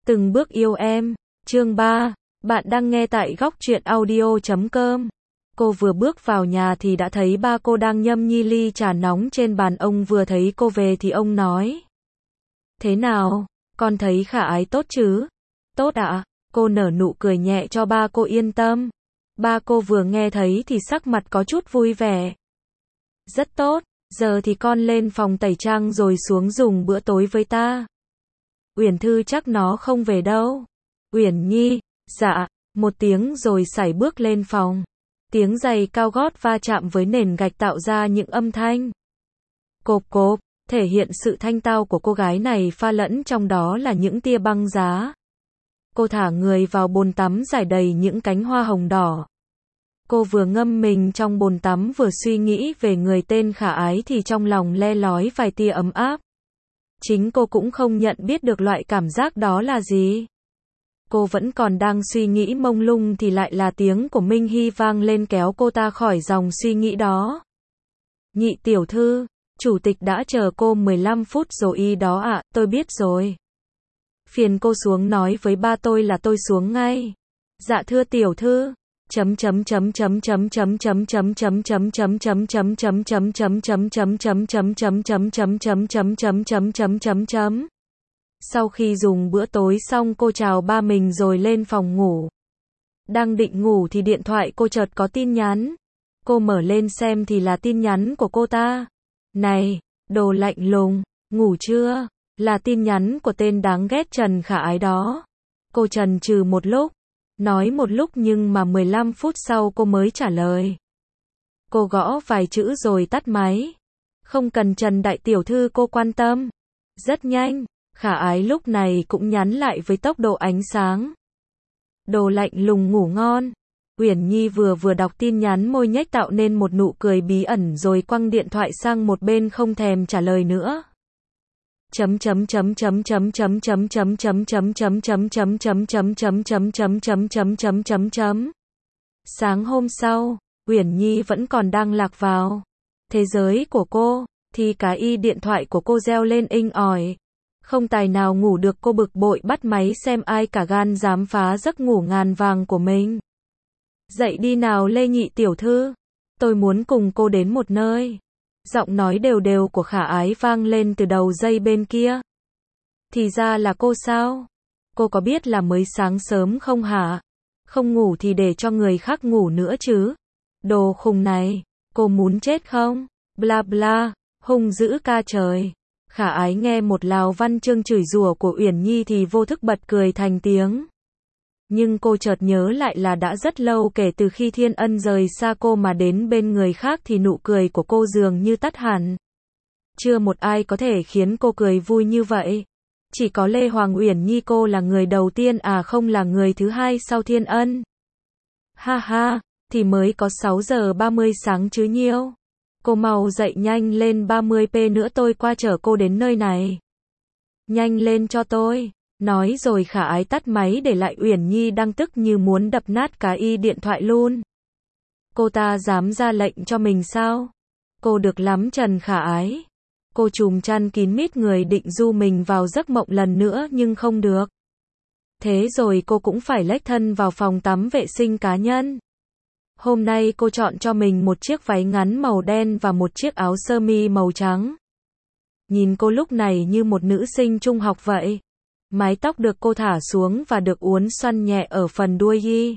Từng bước yêu em. Chương 3. Bạn đang nghe tại góc truyện audio.com. Cô vừa bước vào nhà thì đã thấy ba cô đang nhâm nhi ly trà nóng trên bàn. Ông vừa thấy cô về thì ông nói: Thế nào, con thấy Khả Ái tốt chứ? Tốt ạ. Cô nở nụ cười nhẹ cho ba cô yên tâm. Ba cô vừa nghe thấy thì sắc mặt có chút vui vẻ. Rất tốt, giờ thì con lên phòng tẩy trang rồi xuống dùng bữa tối với ta. Uyển Thư chắc nó không về đâu. Uyển Nhi, dạ, một tiếng rồi sải bước lên phòng. Tiếng giày cao gót va chạm với nền gạch tạo ra những âm thanh cộp cộp, thể hiện sự thanh tao của cô gái này, pha lẫn trong đó là những tia băng giá. Cô thả người vào bồn tắm rải đầy những cánh hoa hồng đỏ. Cô vừa ngâm mình trong bồn tắm vừa suy nghĩ về người tên Khả Ái thì trong lòng le lói vài tia ấm áp. Chính cô cũng không nhận biết được loại cảm giác đó là gì. Cô vẫn còn đang suy nghĩ mông lung thì lại là tiếng của Minh Hy vang lên kéo cô ta khỏi dòng suy nghĩ đó. Nhị tiểu thư, chủ tịch đã chờ cô 15 phút rồi y đó ạ. Tôi biết rồi. Phiền cô xuống nói với ba tôi là tôi xuống ngay. Dạ thưa tiểu thư. Sau khi dùng bữa tối xong cô chào ba mình rồi lên phòng ngủ. Đang định ngủ thì điện thoại cô chợt có tin nhắn. Cô mở lên xem thì là tin nhắn của cô ta. Này, đồ lạnh lùng, ngủ chưa? Là tin nhắn của tên đáng ghét Trần Khả Ái đó. Cô chần chừ một lúc. Nói một lúc nhưng mà 15 phút sau cô mới trả lời. Cô gõ vài chữ rồi tắt máy. Không cần Trần đại tiểu thư cô quan tâm. Rất nhanh, Khả Ái lúc này cũng nhắn lại với tốc độ ánh sáng. Đồ lạnh lùng ngủ ngon. Uyển Nhi vừa đọc tin nhắn môi nhếch tạo nên một nụ cười bí ẩn rồi quăng điện thoại sang một bên không thèm trả lời nữa. Sáng hôm sau, Uyển Nhi vẫn còn đang lạc vào thế giới của cô, thì cái điện thoại của cô reo lên inh ỏi. Không tài nào ngủ được, cô bực bội bắt máy xem ai cả gan dám phá giấc ngủ ngàn vàng của mình. Dậy đi nào Lê nhị tiểu thư, tôi muốn cùng cô đến một nơi. Giọng nói đều đều của Khả Ái vang lên từ đầu dây bên kia. Thì ra là cô sao? Cô có biết là mới sáng sớm không hả? Không ngủ thì để cho người khác ngủ nữa chứ. Đồ khùng này, cô muốn chết không? Bla bla, hung dữ ca trời. Khả Ái nghe một lào văn chương chửi rủa của Uyển Nhi thì vô thức bật cười thành tiếng. Nhưng cô chợt nhớ lại là đã rất lâu kể từ khi Thiên Ân rời xa cô mà đến bên người khác thì nụ cười của cô dường như tắt hẳn. Chưa một ai có thể khiến cô cười vui như vậy. Chỉ có Lê Hoàng Uyển Nhi cô là người đầu tiên không là người thứ hai sau Thiên Ân. Ha ha, thì mới có 6 giờ 30 sáng chứ nhiêu. Cô mau dậy nhanh lên 30p nữa tôi qua chở cô đến nơi này. Nhanh lên cho tôi. Nói rồi Khả Ái tắt máy để lại Uyển Nhi đang tức như muốn đập nát cái điện thoại luôn. Cô ta dám ra lệnh cho mình sao? Cô được lắm Trần Khả Ái. Cô trùm chăn kín mít người định du mình vào giấc mộng lần nữa nhưng không được. Thế rồi cô cũng phải lếch thân vào phòng tắm vệ sinh cá nhân. Hôm nay cô chọn cho mình một chiếc váy ngắn màu đen và một chiếc áo sơ mi màu trắng. Nhìn cô lúc này như một nữ sinh trung học vậy. Mái tóc được cô thả xuống và được uốn xoăn nhẹ ở phần đuôi y.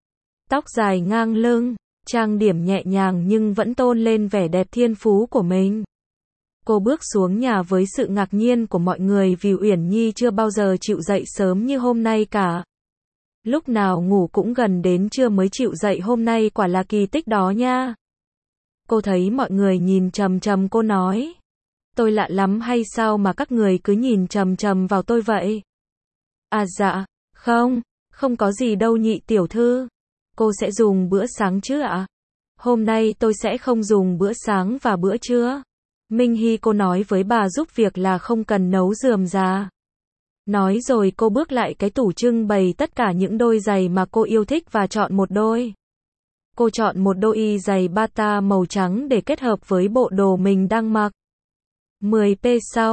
Tóc dài ngang lưng, trang điểm nhẹ nhàng nhưng vẫn tôn lên vẻ đẹp thiên phú của mình. Cô bước xuống nhà với sự ngạc nhiên của mọi người vì Uyển Nhi chưa bao giờ chịu dậy sớm như hôm nay cả. Lúc nào ngủ cũng gần đến trưa mới chịu dậy, hôm nay quả là kỳ tích đó nha. Cô thấy mọi người nhìn chằm chằm cô nói. Tôi lạ lắm hay sao mà các người cứ nhìn chằm chằm vào tôi vậy? À dạ, không có gì đâu nhị tiểu thư. Cô sẽ dùng bữa sáng chứ ạ? Hôm nay tôi sẽ không dùng bữa sáng và bữa trưa. Minh Hy cô nói với bà giúp việc là không cần nấu rườm rà. Nói rồi cô bước lại cái tủ trưng bày tất cả những đôi giày mà cô yêu thích và chọn một đôi. Cô chọn một đôi y giày bata màu trắng để kết hợp với bộ đồ mình đang mặc. 10p sau,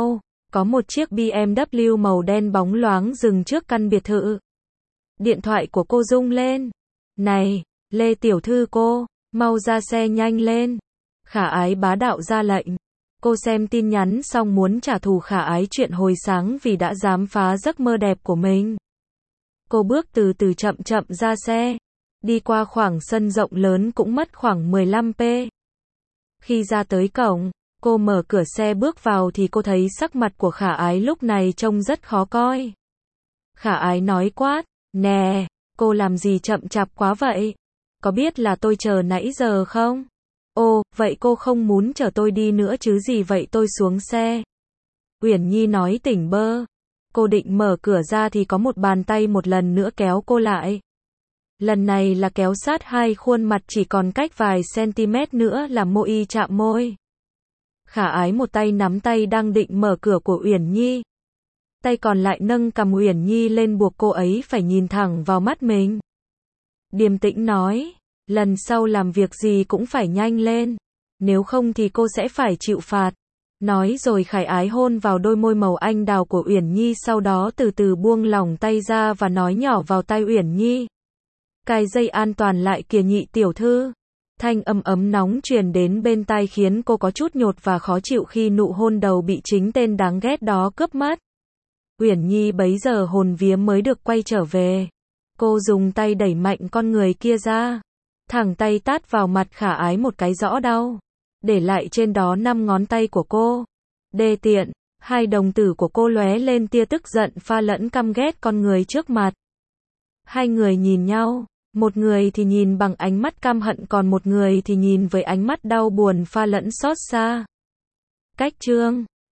Có một chiếc BMW màu đen bóng loáng dừng trước căn biệt thự. Điện thoại của cô rung lên. Này, Lê tiểu thư cô, mau ra xe nhanh lên. Khả Ái bá đạo ra lệnh. Cô xem tin nhắn xong muốn trả thù Khả Ái chuyện hồi sáng vì đã dám phá giấc mơ đẹp của mình. Cô bước từ từ chậm chậm ra xe. Đi qua khoảng sân rộng lớn cũng mất khoảng 15 phút. Khi ra tới cổng, cô mở cửa xe bước vào thì cô thấy sắc mặt của Khả Ái lúc này trông rất khó coi. Khả Ái nói quát, nè, cô làm gì chậm chạp quá vậy? Có biết là tôi chờ nãy giờ không? Ồ, vậy cô không muốn chở tôi đi nữa chứ gì vậy tôi xuống xe. Uyển Nhi nói tỉnh bơ. Cô định mở cửa ra thì có một bàn tay một lần nữa kéo cô lại. Lần này là kéo sát hai khuôn mặt chỉ còn cách vài cm nữa là môi chạm môi. Khả Ái một tay nắm tay đang định mở cửa của Uyển Nhi. Tay còn lại nâng cằm Uyển Nhi lên buộc cô ấy phải nhìn thẳng vào mắt mình. Điềm tĩnh nói, lần sau làm việc gì cũng phải nhanh lên, nếu không thì cô sẽ phải chịu phạt. Nói rồi Khả Ái hôn vào đôi môi màu anh đào của Uyển Nhi, sau đó từ từ buông lỏng tay ra và nói nhỏ vào tai Uyển Nhi. Cài dây an toàn lại kìa nhị tiểu thư. Thanh âm ấm nóng truyền đến bên tai khiến cô có chút nhột và khó chịu khi nụ hôn đầu bị chính tên đáng ghét đó cướp mất. Uyển Nhi bấy giờ hồn vía mới được quay trở về. Cô dùng tay đẩy mạnh con người kia ra. Thẳng tay tát vào mặt Khả Ái một cái rõ đau. Để lại trên đó 5 ngón tay của cô. Đê tiện, hai đồng tử của cô lóe lên tia tức giận pha lẫn căm ghét con người trước mặt. Hai người nhìn nhau. Một người thì nhìn bằng ánh mắt căm hận còn một người thì nhìn với ánh mắt đau buồn pha lẫn xót xa. Cách chương